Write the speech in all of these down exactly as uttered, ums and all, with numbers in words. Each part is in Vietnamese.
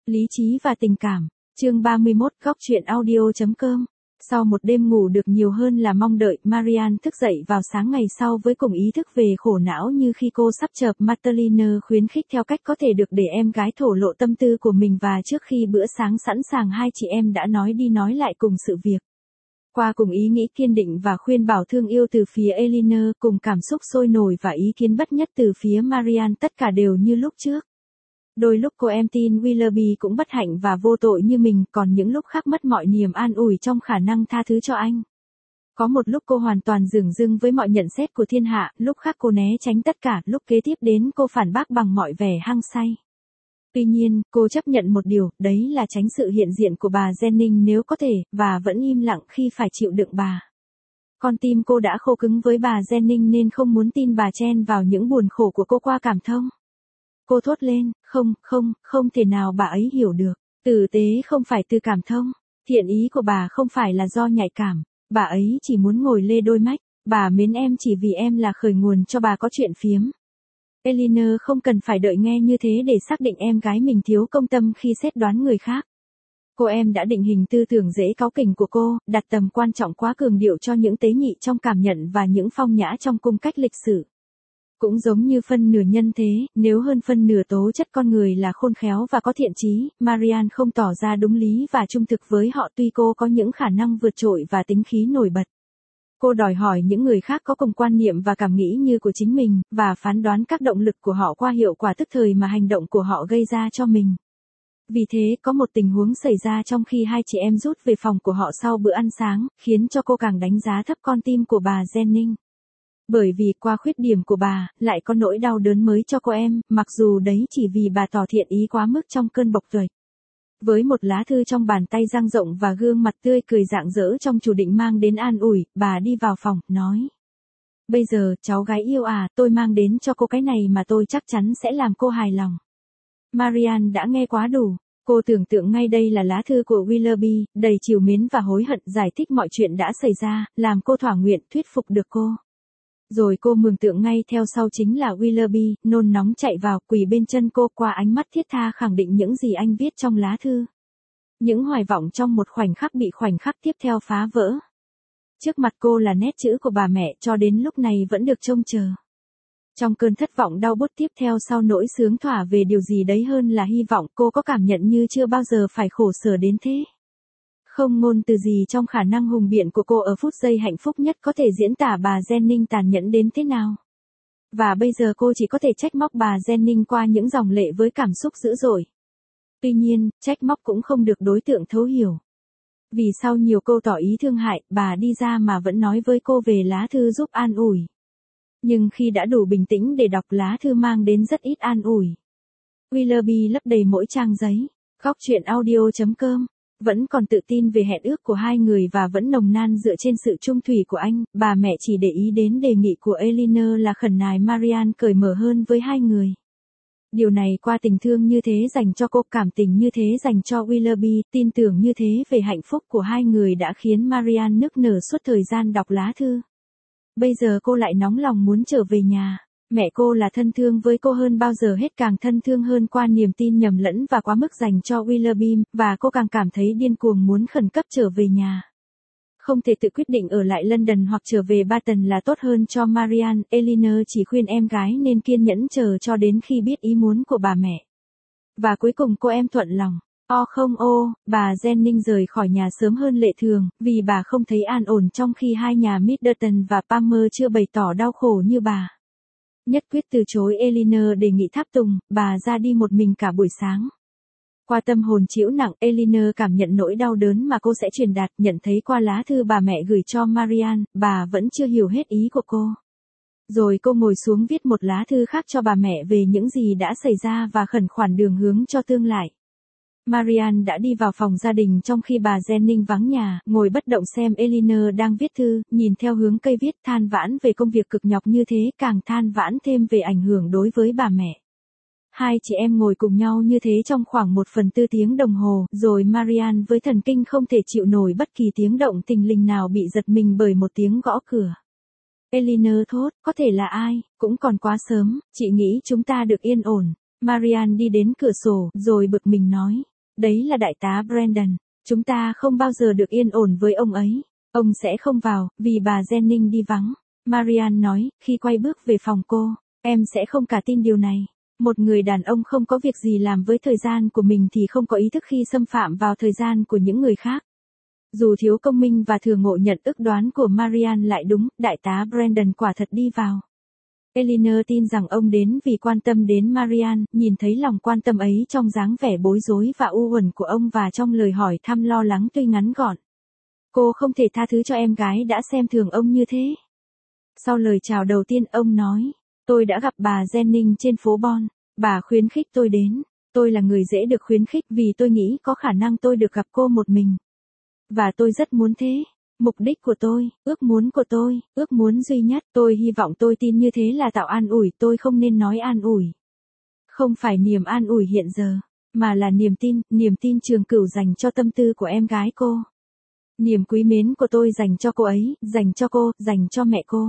Lý trí và tình cảm. Chương ba mươi mốt, góc truyện audio.com. Sau một đêm ngủ được nhiều hơn là mong đợi, Marianne thức dậy vào sáng ngày sau với cùng ý thức về khổ não như khi cô sắp chợp. Madeleine khuyến khích theo cách có thể được để em gái thổ lộ tâm tư của mình, và trước khi bữa sáng sẵn sàng hai chị em đã nói đi nói lại cùng sự việc. Qua cùng ý nghĩ kiên định và khuyên bảo thương yêu từ phía Elinor, cùng cảm xúc sôi nổi và ý kiến bất nhất từ phía Marianne, tất cả đều như lúc trước. Đôi lúc cô em tin Willoughby cũng bất hạnh và vô tội như mình, còn những lúc khác mất mọi niềm an ủi trong khả năng tha thứ cho anh. Có một lúc cô hoàn toàn dửng dưng với mọi nhận xét của thiên hạ, lúc khác cô né tránh tất cả, lúc kế tiếp đến cô phản bác bằng mọi vẻ hăng say. Tuy nhiên, cô chấp nhận một điều, đấy là tránh sự hiện diện của bà Jennings nếu có thể, và vẫn im lặng khi phải chịu đựng bà. Con tim cô đã khô cứng với bà Jennings nên không muốn tin bà chen vào những buồn khổ của cô qua cảm thông. Cô thốt lên, không, không, không thể nào bà ấy hiểu được. Tử tế không phải từ cảm thông. Thiện ý của bà không phải là do nhạy cảm. Bà ấy chỉ muốn ngồi lê đôi mách. Bà mến em chỉ vì em là khởi nguồn cho bà có chuyện phiếm. Elinor không cần phải đợi nghe như thế để xác định em gái mình thiếu công tâm khi xét đoán người khác. Cô em đã định hình tư tưởng dễ cáu kỉnh của cô, đặt tầm quan trọng quá cường điệu cho những tế nhị trong cảm nhận và những phong nhã trong cung cách lịch sử. Cũng giống như phân nửa nhân thế, nếu hơn phân nửa tố chất con người là khôn khéo và có thiện chí, Marianne không tỏ ra đúng lý và trung thực với họ tuy cô có những khả năng vượt trội và tính khí nổi bật. Cô đòi hỏi những người khác có cùng quan niệm và cảm nghĩ như của chính mình, và phán đoán các động lực của họ qua hiệu quả tức thời mà hành động của họ gây ra cho mình. Vì thế, có một tình huống xảy ra trong khi hai chị em rút về phòng của họ sau bữa ăn sáng, khiến cho cô càng đánh giá thấp con tim của bà Jennings. Bởi vì qua khuyết điểm của bà, lại có nỗi đau đớn mới cho cô em, mặc dù đấy chỉ vì bà tỏ thiện ý quá mức trong cơn bộc tuệch. Với một lá thư trong bàn tay dang rộng và gương mặt tươi cười rạng rỡ trong chủ định mang đến an ủi, bà đi vào phòng, nói. Bây giờ, cháu gái yêu à, tôi mang đến cho cô cái này mà tôi chắc chắn sẽ làm cô hài lòng. Marianne đã nghe quá đủ. Cô tưởng tượng ngay đây là lá thư của Willoughby, đầy trìu mến và hối hận, giải thích mọi chuyện đã xảy ra, làm cô thỏa nguyện thuyết phục được cô. Rồi cô mường tượng ngay theo sau chính là Willoughby, nôn nóng chạy vào, quỳ bên chân cô, qua ánh mắt thiết tha khẳng định những gì anh viết trong lá thư. Những hoài vọng trong một khoảnh khắc bị khoảnh khắc tiếp theo phá vỡ. Trước mặt cô là nét chữ của bà mẹ cho đến lúc này vẫn được trông chờ. Trong cơn thất vọng đau buốt tiếp theo sau nỗi sướng thỏa về điều gì đấy hơn là hy vọng, cô có cảm nhận như chưa bao giờ phải khổ sở đến thế. Không ngôn từ gì trong khả năng hùng biện của cô ở phút giây hạnh phúc nhất có thể diễn tả bà Jennings tàn nhẫn đến thế nào. Và bây giờ cô chỉ có thể trách móc bà Jennings qua những dòng lệ với cảm xúc dữ dội. Tuy nhiên, trách móc cũng không được đối tượng thấu hiểu. Vì sau nhiều câu tỏ ý thương hại, bà đi ra mà vẫn nói với cô về lá thư giúp an ủi. Nhưng khi đã đủ bình tĩnh để đọc lá thư mang đến rất ít an ủi. Willoughby lấp đầy mỗi trang giấy. Góc truyện audio.com. Vẫn còn tự tin về hẹn ước của hai người và vẫn nồng nan dựa trên sự trung thủy của anh, bà mẹ chỉ để ý đến đề nghị của Elinor là khẩn nài Marianne cởi mở hơn với hai người. Điều này qua tình thương như thế dành cho cô, cảm tình như thế dành cho Willoughby, tin tưởng như thế về hạnh phúc của hai người đã khiến Marianne nức nở suốt thời gian đọc lá thư. Bây giờ cô lại nóng lòng muốn trở về nhà. Mẹ cô là thân thương với cô hơn bao giờ hết, càng thân thương hơn qua niềm tin nhầm lẫn và quá mức dành cho Willoughby, và cô càng cảm thấy điên cuồng muốn khẩn cấp trở về nhà. Không thể tự quyết định ở lại London hoặc trở về Barton là tốt hơn cho Marianne, Elinor chỉ khuyên em gái nên kiên nhẫn chờ cho đến khi biết ý muốn của bà mẹ. Và cuối cùng cô em thuận lòng. O không ô, bà Jennings rời khỏi nhà sớm hơn lệ thường, vì bà không thấy an ổn trong khi hai nhà Middleton và Palmer chưa bày tỏ đau khổ như bà. Nhất quyết từ chối Elinor đề nghị tháp tùng, bà ra đi một mình cả buổi sáng. Qua tâm hồn trĩu nặng, Elinor cảm nhận nỗi đau đớn mà cô sẽ truyền đạt, nhận thấy qua lá thư bà mẹ gửi cho Marianne, bà vẫn chưa hiểu hết ý của cô. Rồi cô ngồi xuống viết một lá thư khác cho bà mẹ về những gì đã xảy ra và khẩn khoản đường hướng cho tương lai. Marianne đã đi vào phòng gia đình trong khi bà Jennings vắng nhà, ngồi bất động xem Elinor đang viết thư, nhìn theo hướng cây viết, than vãn về công việc cực nhọc như thế, càng than vãn thêm về ảnh hưởng đối với bà mẹ. Hai chị em ngồi cùng nhau như thế trong khoảng một phần tư tiếng đồng hồ, rồi Marianne với thần kinh không thể chịu nổi bất kỳ tiếng động thình lình nào bị giật mình bởi một tiếng gõ cửa. Elinor thốt, có thể là ai, cũng còn quá sớm, chị nghĩ chúng ta được yên ổn. Marianne đi đến cửa sổ, rồi bực mình nói. Đấy là đại tá Brandon. Chúng ta không bao giờ được yên ổn với ông ấy. Ông sẽ không vào, vì bà Jennings đi vắng. Marianne nói, khi quay bước về phòng cô. Em sẽ không cả tin điều này. Một người đàn ông không có việc gì làm với thời gian của mình thì không có ý thức khi xâm phạm vào thời gian của những người khác. Dù thiếu công minh và thừa ngộ nhận ước đoán của Marianne lại đúng, đại tá Brandon quả thật đi vào. Eleanor tin rằng ông đến vì quan tâm đến Marianne, nhìn thấy lòng quan tâm ấy trong dáng vẻ bối rối và u uẩn của ông và trong lời hỏi thăm lo lắng tuy ngắn gọn. Cô không thể tha thứ cho em gái đã xem thường ông như thế. Sau lời chào đầu tiên ông nói, tôi đã gặp bà Jennings trên phố Bon, bà khuyến khích tôi đến. Tôi là người dễ được khuyến khích vì tôi nghĩ có khả năng tôi được gặp cô một mình. Và tôi rất muốn thế. Mục đích của tôi, ước muốn của tôi, ước muốn duy nhất, tôi hy vọng tôi tin như thế là tạo an ủi, tôi không nên nói an ủi. Không phải niềm an ủi hiện giờ, mà là niềm tin, niềm tin trường cửu dành cho tâm tư của em gái cô. Niềm quý mến của tôi dành cho cô ấy, dành cho cô, dành cho mẹ cô.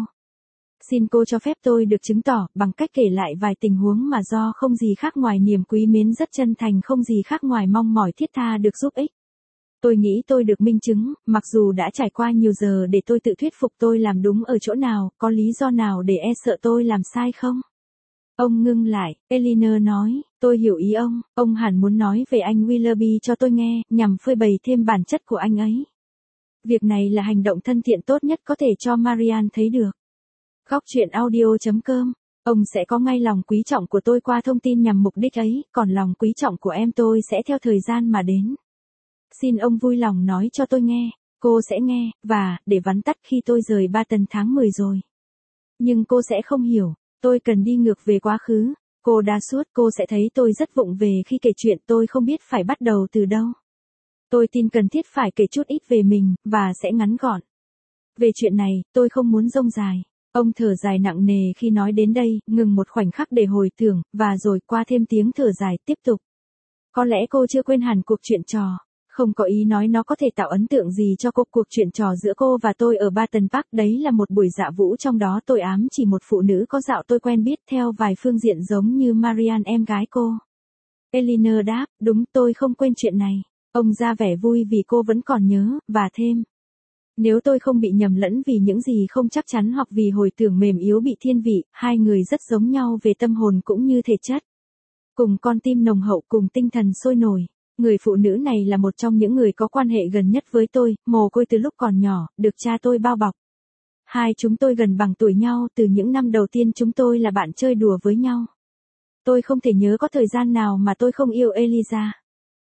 Xin cô cho phép tôi được chứng tỏ bằng cách kể lại vài tình huống mà do không gì khác ngoài niềm quý mến rất chân thành, không gì khác ngoài mong mỏi thiết tha được giúp ích. Tôi nghĩ tôi được minh chứng, mặc dù đã trải qua nhiều giờ để tôi tự thuyết phục tôi làm đúng ở chỗ nào, có lý do nào để e sợ tôi làm sai không? Ông ngưng lại, Eleanor nói, tôi hiểu ý ông, ông hẳn muốn nói về anh Willoughby cho tôi nghe, nhằm phơi bày thêm bản chất của anh ấy. Việc này là hành động thân thiện tốt nhất có thể cho Marianne thấy được. Góc truyện audio chấm com. Ông sẽ có ngay lòng quý trọng của tôi qua thông tin nhằm mục đích ấy, còn lòng quý trọng của em tôi sẽ theo thời gian mà đến. Xin ông vui lòng nói cho tôi nghe, cô sẽ nghe, và, để vắn tắt khi tôi rời Barton tháng mười rồi. Nhưng cô sẽ không hiểu, tôi cần đi ngược về quá khứ. Cô đa suốt, cô sẽ thấy tôi rất vụng về khi kể chuyện tôi không biết phải bắt đầu từ đâu. Tôi tin cần thiết phải kể chút ít về mình, và sẽ ngắn gọn. Về chuyện này, tôi không muốn rông dài. Ông thở dài nặng nề khi nói đến đây, ngừng một khoảnh khắc để hồi tưởng, và rồi qua thêm tiếng thở dài, tiếp tục. Có lẽ cô chưa quên hẳn cuộc chuyện trò. Không có ý nói nó có thể tạo ấn tượng gì cho cô. Cuộc chuyện trò giữa cô và tôi ở Barton Park, đấy là một buổi dạ vũ trong đó tôi ám chỉ một phụ nữ có dạo tôi quen biết theo vài phương diện giống như Marianne em gái cô. Eleanor đáp, đúng, tôi không quên chuyện này. Ông ra vẻ vui vì cô vẫn còn nhớ, và thêm. Nếu tôi không bị nhầm lẫn vì những gì không chắc chắn hoặc vì hồi tưởng mềm yếu bị thiên vị, hai người rất giống nhau về tâm hồn cũng như thể chất. Cùng con tim nồng hậu, cùng tinh thần sôi nổi. Người phụ nữ này là một trong những người có quan hệ gần nhất với tôi, mồ côi từ lúc còn nhỏ, được cha tôi bao bọc. Hai chúng tôi gần bằng tuổi nhau, từ những năm đầu tiên chúng tôi là bạn chơi đùa với nhau. Tôi không thể nhớ có thời gian nào mà tôi không yêu Eliza.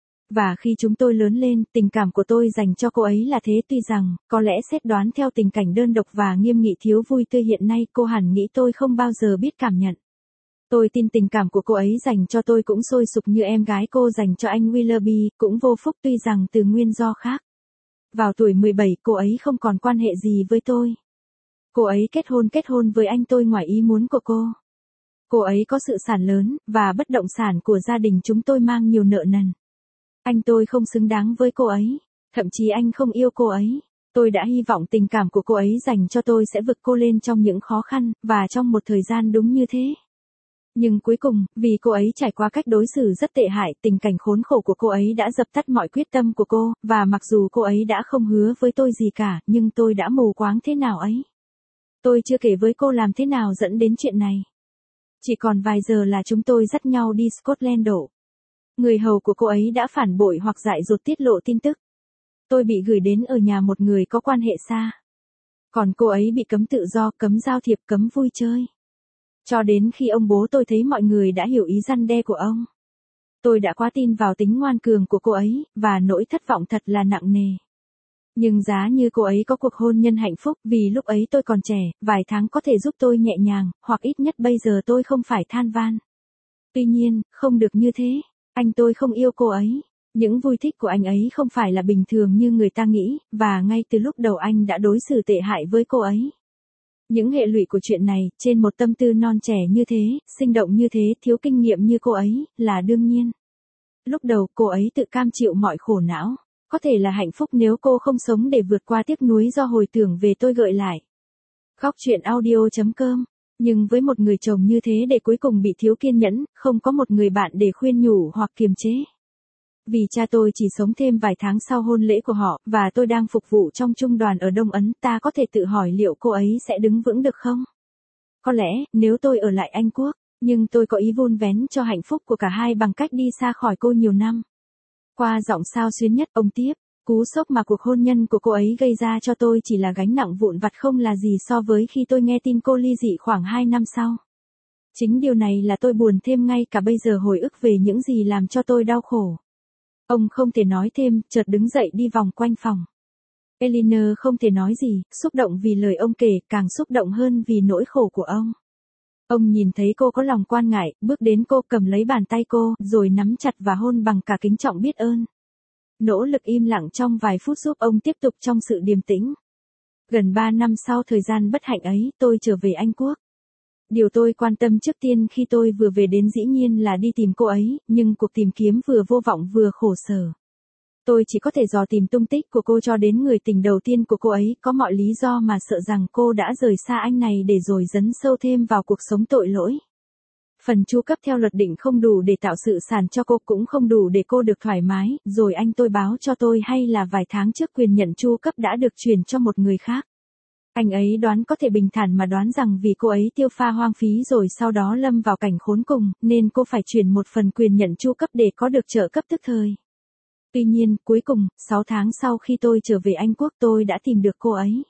Và khi chúng tôi lớn lên, tình cảm của tôi dành cho cô ấy là thế, tuy rằng, có lẽ xét đoán theo tình cảnh đơn độc và nghiêm nghị thiếu vui tươi hiện nay, cô hẳn nghĩ tôi không bao giờ biết cảm nhận. Tôi tin tình cảm của cô ấy dành cho tôi cũng sôi sục như em gái cô dành cho anh Willoughby, cũng vô phúc tuy rằng từ nguyên do khác. Vào tuổi mười bảy, cô ấy không còn quan hệ gì với tôi. Cô ấy kết hôn kết hôn với anh tôi ngoài ý muốn của cô. Cô ấy có sự sản lớn, và bất động sản của gia đình chúng tôi mang nhiều nợ nần. Anh tôi không xứng đáng với cô ấy, thậm chí anh không yêu cô ấy. Tôi đã hy vọng tình cảm của cô ấy dành cho tôi sẽ vực cô lên trong những khó khăn, và trong một thời gian đúng như thế. Nhưng cuối cùng, vì cô ấy trải qua cách đối xử rất tệ hại, tình cảnh khốn khổ của cô ấy đã dập tắt mọi quyết tâm của cô, và mặc dù cô ấy đã không hứa với tôi gì cả, nhưng tôi đã mù quáng thế nào ấy. Tôi chưa kể với cô làm thế nào dẫn đến chuyện này. Chỉ còn vài giờ là chúng tôi dắt nhau đi Scotland đổ. Người hầu của cô ấy đã phản bội hoặc dại dột tiết lộ tin tức. Tôi bị gửi đến ở nhà một người có quan hệ xa. Còn cô ấy bị cấm tự do, cấm giao thiệp, cấm vui chơi. Cho đến khi ông bố tôi thấy mọi người đã hiểu ý răn đe của ông. Tôi đã quá tin vào tính ngoan cường của cô ấy, và nỗi thất vọng thật là nặng nề. Nhưng giá như cô ấy có cuộc hôn nhân hạnh phúc, vì lúc ấy tôi còn trẻ, vài tháng có thể giúp tôi nhẹ nhàng, hoặc ít nhất bây giờ tôi không phải than van. Tuy nhiên, không được như thế. Anh tôi không yêu cô ấy. Những vui thích của anh ấy không phải là bình thường như người ta nghĩ, và ngay từ lúc đầu anh đã đối xử tệ hại với cô ấy. Những hệ lụy của chuyện này, trên một tâm tư non trẻ như thế, sinh động như thế, thiếu kinh nghiệm như cô ấy, là đương nhiên. Lúc đầu, cô ấy tự cam chịu mọi khổ não. Có thể là hạnh phúc nếu cô không sống để vượt qua tiếc nuối do hồi tưởng về tôi gợi lại. Góc truyện audio chấm com. Nhưng với một người chồng như thế để cuối cùng bị thiếu kiên nhẫn, không có một người bạn để khuyên nhủ hoặc kiềm chế. Vì cha tôi chỉ sống thêm vài tháng sau hôn lễ của họ, và tôi đang phục vụ trong trung đoàn ở Đông Ấn, ta có thể tự hỏi liệu cô ấy sẽ đứng vững được không? Có lẽ, nếu tôi ở lại Anh Quốc, nhưng tôi có ý vun vén cho hạnh phúc của cả hai bằng cách đi xa khỏi cô nhiều năm. Qua giọng xao xuyến nhất, ông tiếp, cú sốc mà cuộc hôn nhân của cô ấy gây ra cho tôi chỉ là gánh nặng vụn vặt không là gì so với khi tôi nghe tin cô ly dị khoảng hai năm sau. Chính điều này là tôi buồn thêm ngay cả bây giờ hồi ức về những gì làm cho tôi đau khổ. Ông không thể nói thêm, chợt đứng dậy đi vòng quanh phòng. Eleanor không thể nói gì, xúc động vì lời ông kể, càng xúc động hơn vì nỗi khổ của ông. Ông nhìn thấy cô có lòng quan ngại, bước đến cô cầm lấy bàn tay cô, rồi nắm chặt và hôn bằng cả kính trọng biết ơn. Nỗ lực im lặng trong vài phút giúp ông tiếp tục trong sự điềm tĩnh. Gần ba năm sau thời gian bất hạnh ấy, tôi trở về Anh Quốc. Điều tôi quan tâm trước tiên khi tôi vừa về đến dĩ nhiên là đi tìm cô ấy, nhưng cuộc tìm kiếm vừa vô vọng vừa khổ sở. Tôi chỉ có thể dò tìm tung tích của cô cho đến người tình đầu tiên của cô ấy, có mọi lý do mà sợ rằng cô đã rời xa anh này để rồi dấn sâu thêm vào cuộc sống tội lỗi. Phần chu cấp theo luật định không đủ để tạo sự sản cho cô, cũng không đủ để cô được thoải mái, rồi anh tôi báo cho tôi hay là vài tháng trước quyền nhận chu cấp đã được chuyển cho một người khác. Anh ấy đoán có thể bình thản mà đoán rằng vì cô ấy tiêu pha hoang phí rồi sau đó lâm vào cảnh khốn cùng, nên cô phải chuyển một phần quyền nhận chu cấp để có được trợ cấp tức thời. Tuy nhiên, cuối cùng, sáu tháng sau khi tôi trở về Anh Quốc tôi đã tìm được cô ấy.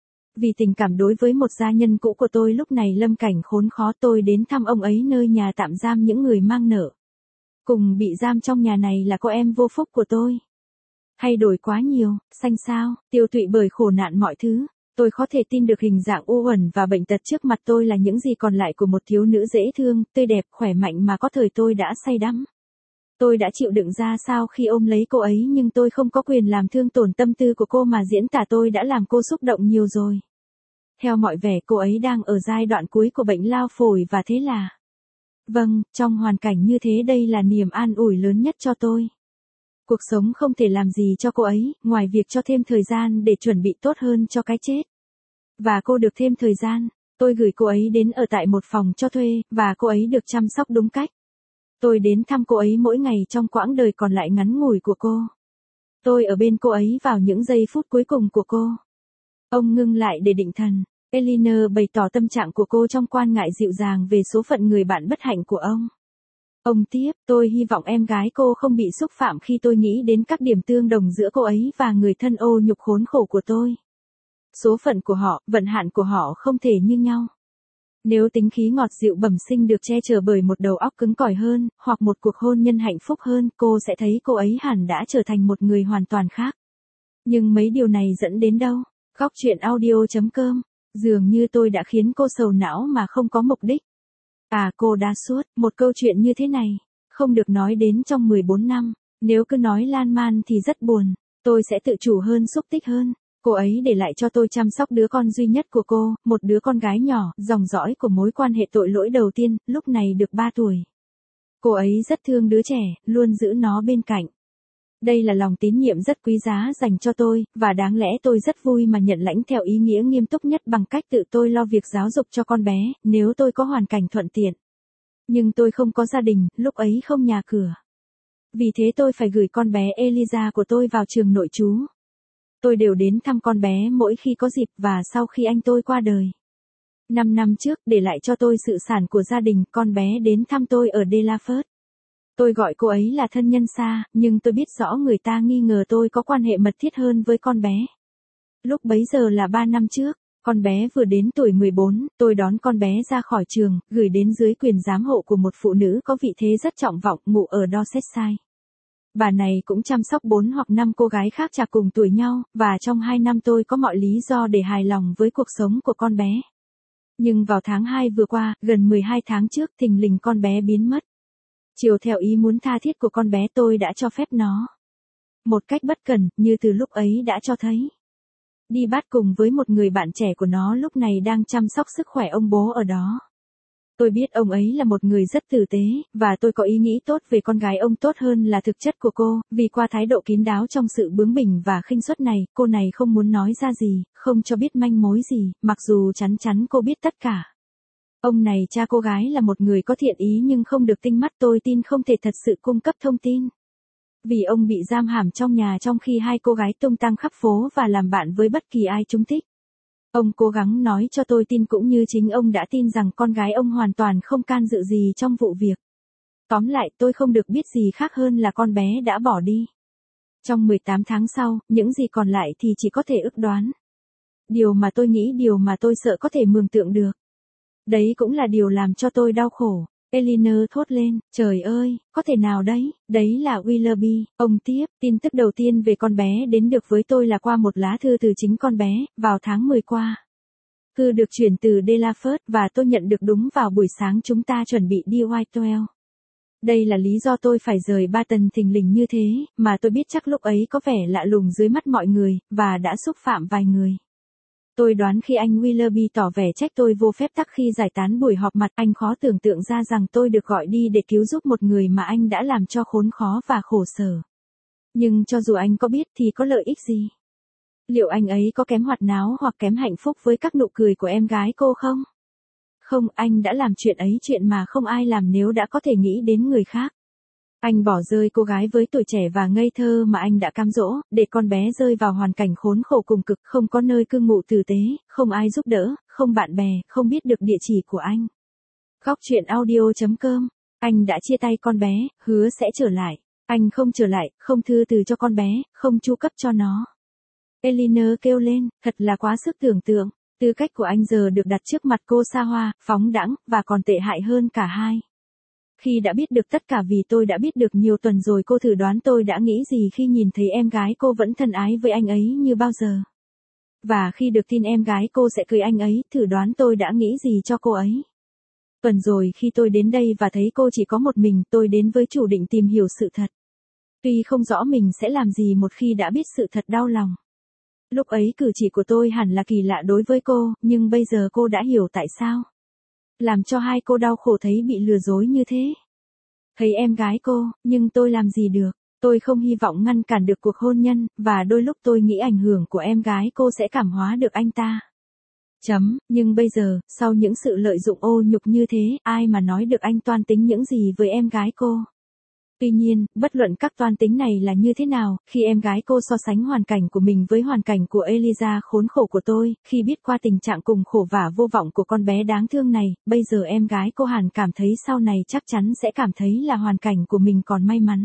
Vì tình cảm đối với một gia nhân cũ của tôi lúc này lâm cảnh khốn khó, tôi đến thăm ông ấy nơi nhà tạm giam những người mang nợ. Cùng bị giam trong nhà này là cô em vô phúc của tôi. Thay đổi quá nhiều, xanh xao, tiêu tụy bởi khổ nạn mọi thứ. Tôi khó thể tin được hình dạng u uẩn và bệnh tật trước mặt tôi là những gì còn lại của một thiếu nữ dễ thương, tươi đẹp, khỏe mạnh mà có thời tôi đã say đắm. Tôi đã chịu đựng ra sao khi ôm lấy cô ấy, nhưng tôi không có quyền làm thương tổn tâm tư của cô mà diễn tả tôi đã làm cô xúc động nhiều rồi. Theo mọi vẻ cô ấy đang ở giai đoạn cuối của bệnh lao phổi và thế là... Vâng, trong hoàn cảnh như thế đây là niềm an ủi lớn nhất cho tôi. Cuộc sống không thể làm gì cho cô ấy, ngoài việc cho thêm thời gian để chuẩn bị tốt hơn cho cái chết. Và cô được thêm thời gian, tôi gửi cô ấy đến ở tại một phòng cho thuê, và cô ấy được chăm sóc đúng cách. Tôi đến thăm cô ấy mỗi ngày trong quãng đời còn lại ngắn ngủi của cô. Tôi ở bên cô ấy vào những giây phút cuối cùng của cô. Ông ngưng lại để định thần. Eleanor bày tỏ tâm trạng của cô trong quan ngại dịu dàng về số phận người bạn bất hạnh của ông. Ông tiếp, tôi hy vọng em gái cô không bị xúc phạm khi tôi nghĩ đến các điểm tương đồng giữa cô ấy và người thân ô nhục khốn khổ của tôi. Số phận của họ, vận hạn của họ không thể như nhau. Nếu tính khí ngọt dịu bẩm sinh được che chở bởi một đầu óc cứng cỏi hơn, hoặc một cuộc hôn nhân hạnh phúc hơn, cô sẽ thấy cô ấy hẳn đã trở thành một người hoàn toàn khác. Nhưng mấy điều này dẫn đến đâu? Góc truyện audio chấm com. Dường như tôi đã khiến cô sầu não mà không có mục đích. À, cô đã suốt, một câu chuyện như thế này, không được nói đến trong mười bốn năm, nếu cứ nói lan man thì rất buồn, tôi sẽ tự chủ hơn, xúc tích hơn. Cô ấy để lại cho tôi chăm sóc đứa con duy nhất của cô, một đứa con gái nhỏ, dòng dõi của mối quan hệ tội lỗi đầu tiên, lúc này được ba tuổi. Cô ấy rất thương đứa trẻ, luôn giữ nó bên cạnh. Đây là lòng tín nhiệm rất quý giá dành cho tôi, và đáng lẽ tôi rất vui mà nhận lãnh theo ý nghĩa nghiêm túc nhất bằng cách tự tôi lo việc giáo dục cho con bé, nếu tôi có hoàn cảnh thuận tiện. Nhưng tôi không có gia đình, lúc ấy không nhà cửa. Vì thế tôi phải gửi con bé Eliza của tôi vào trường nội trú. Tôi đều đến thăm con bé mỗi khi có dịp, và sau khi anh tôi qua đời. Năm năm trước, để lại cho tôi sự sản của gia đình, con bé đến thăm tôi ở Delaford. Tôi gọi cô ấy là thân nhân xa, nhưng tôi biết rõ người ta nghi ngờ tôi có quan hệ mật thiết hơn với con bé. Lúc bấy giờ là ba năm trước, con bé vừa đến tuổi mười bốn, tôi đón con bé ra khỏi trường, gửi đến dưới quyền giám hộ của một phụ nữ có vị thế rất trọng vọng, ngụ ở Dorsetshire. Bà này cũng chăm sóc bốn hoặc năm cô gái khác chạc cùng tuổi nhau, và trong hai năm tôi có mọi lý do để hài lòng với cuộc sống của con bé. Nhưng vào tháng hai vừa qua, gần mười hai tháng trước, thình lình con bé biến mất. Chiều theo ý muốn tha thiết của con bé, tôi đã cho phép nó. Một cách bất cần, như từ lúc ấy đã cho thấy. Đi bắt cùng với một người bạn trẻ của nó lúc này đang chăm sóc sức khỏe ông bố ở đó. Tôi biết ông ấy là một người rất tử tế, và tôi có ý nghĩ tốt về con gái ông tốt hơn là thực chất của cô, vì qua thái độ kín đáo trong sự bướng bỉnh và khinh suất này, cô này không muốn nói ra gì, không cho biết manh mối gì, mặc dù chắn chắn cô biết tất cả. Ông này cha cô gái là một người có thiện ý nhưng không được tinh mắt, tôi tin không thể thật sự cung cấp thông tin. Vì ông bị giam hãm trong nhà trong khi hai cô gái tung tăng khắp phố và làm bạn với bất kỳ ai chúng thích. Ông cố gắng nói cho tôi tin cũng như chính ông đã tin rằng con gái ông hoàn toàn không can dự gì trong vụ việc. Tóm lại tôi không được biết gì khác hơn là con bé đã bỏ đi. Trong mười tám tháng sau, những gì còn lại thì chỉ có thể ước đoán. Điều mà tôi nghĩ, điều mà tôi sợ có thể mường tượng được. Đấy cũng là điều làm cho tôi đau khổ. Eleanor thốt lên, trời ơi, có thể nào đấy, đấy là Willoughby. Ông tiếp, tin tức đầu tiên về con bé đến được với tôi là qua một lá thư từ chính con bé, vào tháng mười qua. Thư được chuyển từ Delaford và tôi nhận được đúng vào buổi sáng chúng ta chuẩn bị đi Whitewell. Đây là lý do tôi phải rời Barton thình lình như thế, mà tôi biết chắc lúc ấy có vẻ lạ lùng dưới mắt mọi người, và đã xúc phạm vài người. Tôi đoán khi anh Willoughby tỏ vẻ trách tôi vô phép tắc khi giải tán buổi họp mặt, anh khó tưởng tượng ra rằng tôi được gọi đi để cứu giúp một người mà anh đã làm cho khốn khó và khổ sở. Nhưng cho dù anh có biết thì có lợi ích gì? Liệu anh ấy có kém hoạt náo hoặc kém hạnh phúc với các nụ cười của em gái cô không? Không, anh đã làm chuyện ấy, chuyện mà không ai làm nếu đã có thể nghĩ đến người khác. Anh bỏ rơi cô gái với tuổi trẻ và ngây thơ mà anh đã cám dỗ, để con bé rơi vào hoàn cảnh khốn khổ cùng cực, không có nơi cư ngụ tử tế, không ai giúp đỡ, không bạn bè, không biết được địa chỉ của anh. Góc truyện audio chấm com. Anh đã chia tay con bé, hứa sẽ trở lại. Anh không trở lại, không thư từ cho con bé, không chu cấp cho nó. Eleanor kêu lên, thật là quá sức tưởng tượng. Tư cách của anh giờ được đặt trước mặt cô xa hoa, phóng đãng, và còn tệ hại hơn cả hai. Khi đã biết được tất cả, vì tôi đã biết được nhiều tuần rồi, cô thử đoán tôi đã nghĩ gì khi nhìn thấy em gái cô vẫn thân ái với anh ấy như bao giờ. Và khi được tin em gái cô sẽ cưới anh ấy, thử đoán tôi đã nghĩ gì cho cô ấy. Tuần rồi khi tôi đến đây và thấy cô chỉ có một mình, tôi đến với chủ định tìm hiểu sự thật. Tuy không rõ mình sẽ làm gì một khi đã biết sự thật, đau lòng. Lúc ấy cử chỉ của tôi hẳn là kỳ lạ đối với cô, nhưng bây giờ cô đã hiểu tại sao. Làm cho hai cô đau khổ thấy bị lừa dối như thế. Thấy em gái cô, nhưng tôi làm gì được. Tôi không hy vọng ngăn cản được cuộc hôn nhân, và đôi lúc tôi nghĩ ảnh hưởng của em gái cô sẽ cảm hóa được anh ta. Chấm, nhưng bây giờ, sau những sự lợi dụng ô nhục như thế, ai mà nói được anh toan tính những gì với em gái cô. Tuy nhiên, bất luận các toan tính này là như thế nào, khi em gái cô so sánh hoàn cảnh của mình với hoàn cảnh của Eliza khốn khổ của tôi, khi biết qua tình trạng cùng khổ và vô vọng của con bé đáng thương này, bây giờ em gái cô hẳn cảm thấy sau này chắc chắn sẽ cảm thấy là hoàn cảnh của mình còn may mắn.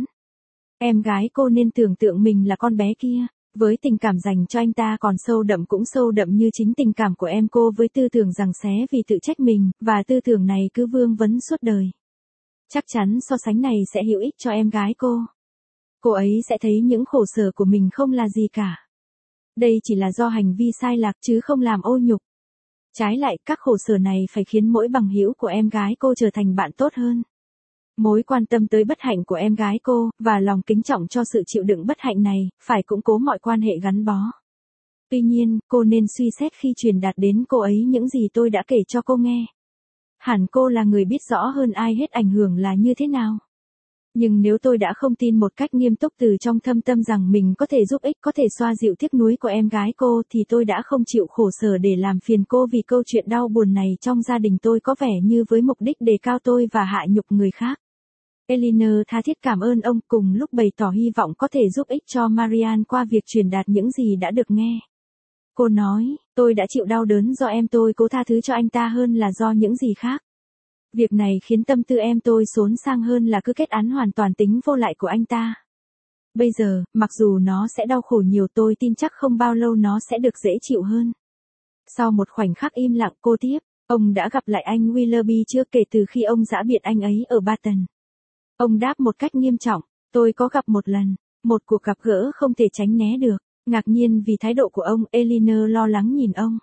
Em gái cô nên tưởng tượng mình là con bé kia, với tình cảm dành cho anh ta còn sâu đậm, cũng sâu đậm như chính tình cảm của em cô với tư tưởng rằng xé vì tự trách mình, và tư tưởng này cứ vương vấn suốt đời. Chắc chắn so sánh này sẽ hữu ích cho em gái cô. Cô ấy sẽ thấy những khổ sở của mình không là gì cả. Đây chỉ là do hành vi sai lạc chứ không làm ô nhục. Trái lại, các khổ sở này phải khiến mỗi bằng hữu của em gái cô trở thành bạn tốt hơn. Mối quan tâm tới bất hạnh của em gái cô, và lòng kính trọng cho sự chịu đựng bất hạnh này, phải củng cố mọi quan hệ gắn bó. Tuy nhiên, cô nên suy xét khi truyền đạt đến cô ấy những gì tôi đã kể cho cô nghe. Hẳn cô là người biết rõ hơn ai hết ảnh hưởng là như thế nào. Nhưng nếu tôi đã không tin một cách nghiêm túc từ trong thâm tâm rằng mình có thể giúp ích, có thể xoa dịu tiếc nuối của em gái cô, thì tôi đã không chịu khổ sở để làm phiền cô, vì câu chuyện đau buồn này trong gia đình tôi có vẻ như với mục đích đề cao tôi và hạ nhục người khác. Eleanor tha thiết cảm ơn ông, cùng lúc bày tỏ hy vọng có thể giúp ích cho Marian qua việc truyền đạt những gì đã được nghe. Cô nói, tôi đã chịu đau đớn do em tôi cố tha thứ cho anh ta hơn là do những gì khác. Việc này khiến tâm tư em tôi xốn sang hơn là cứ kết án hoàn toàn tính vô lại của anh ta. Bây giờ, mặc dù nó sẽ đau khổ nhiều, tôi tin chắc không bao lâu nó sẽ được dễ chịu hơn. Sau một khoảnh khắc im lặng, cô tiếp, ông đã gặp lại anh Willoughby chưa kể từ khi ông giã biệt anh ấy ở Barton? Ông đáp một cách nghiêm trọng, tôi có gặp một lần, một cuộc gặp gỡ không thể tránh né được. Ngạc nhiên vì thái độ của ông, Eleanor lo lắng nhìn ông.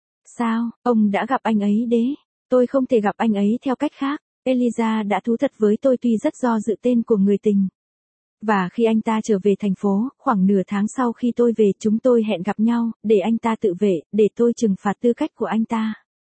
Sao, ông đã gặp anh ấy đấy? Tôi không thể gặp anh ấy theo cách khác. Eliza đã thú thật với tôi tuy rất do dự tên của người tình. Và khi anh ta trở về thành phố, khoảng nửa tháng sau khi tôi về, chúng tôi hẹn gặp nhau, để anh ta tự vệ, để tôi trừng phạt tư cách của anh ta.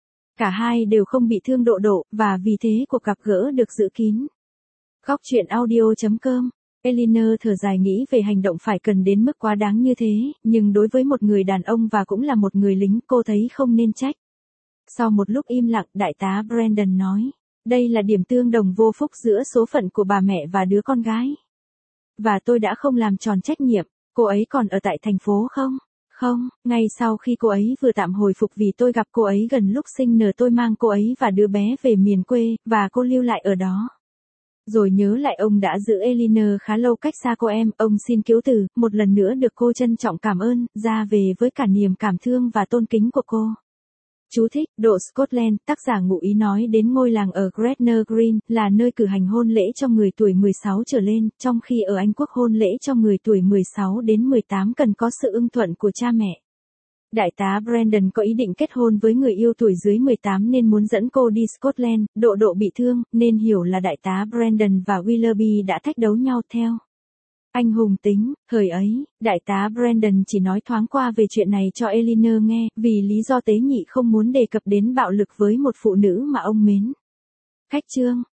Cả hai đều không bị thương độ độ, và vì thế cuộc gặp gỡ được giữ kín. Góc truyện audio chấm com. Eleanor thở dài nghĩ về hành động phải cần đến mức quá đáng như thế, nhưng đối với một người đàn ông và cũng là một người lính, cô thấy không nên trách. Sau một lúc im lặng, đại tá Brandon nói, đây là điểm tương đồng vô phúc giữa số phận của bà mẹ và đứa con gái. và tôi đã không làm tròn trách nhiệm. Cô ấy còn ở tại thành phố không? Không, ngay sau khi cô ấy vừa tạm hồi phục vì tôi gặp cô ấy gần lúc sinh nở tôi mang cô ấy và đứa bé về miền quê, và cô lưu lại ở đó. Rồi nhớ lại ông đã giữ Eleanor khá lâu cách xa cô em, ông xin cứu từ, một lần nữa được cô trân trọng cảm ơn, ra về với cả niềm cảm thương và tôn kính của cô. Chú thích, độ Scotland, tác giả ngụ ý nói đến ngôi làng ở Gretna Green, là nơi cử hành hôn lễ cho người tuổi mười sáu trở lên, trong khi ở Anh Quốc hôn lễ cho người tuổi mười sáu đến mười tám cần có sự ưng thuận của cha mẹ. Đại tá Brandon có ý định kết hôn với người yêu tuổi dưới mười tám nên muốn dẫn cô đi Scotland, độ độ bị thương, nên hiểu là đại tá Brandon và Willoughby đã thách đấu nhau theo. Anh hùng tính, thời ấy, đại tá Brandon chỉ nói thoáng qua về chuyện này cho Eleanor nghe, vì lý do tế nhị không muốn đề cập đến bạo lực với một phụ nữ mà ông mến. Khách chương,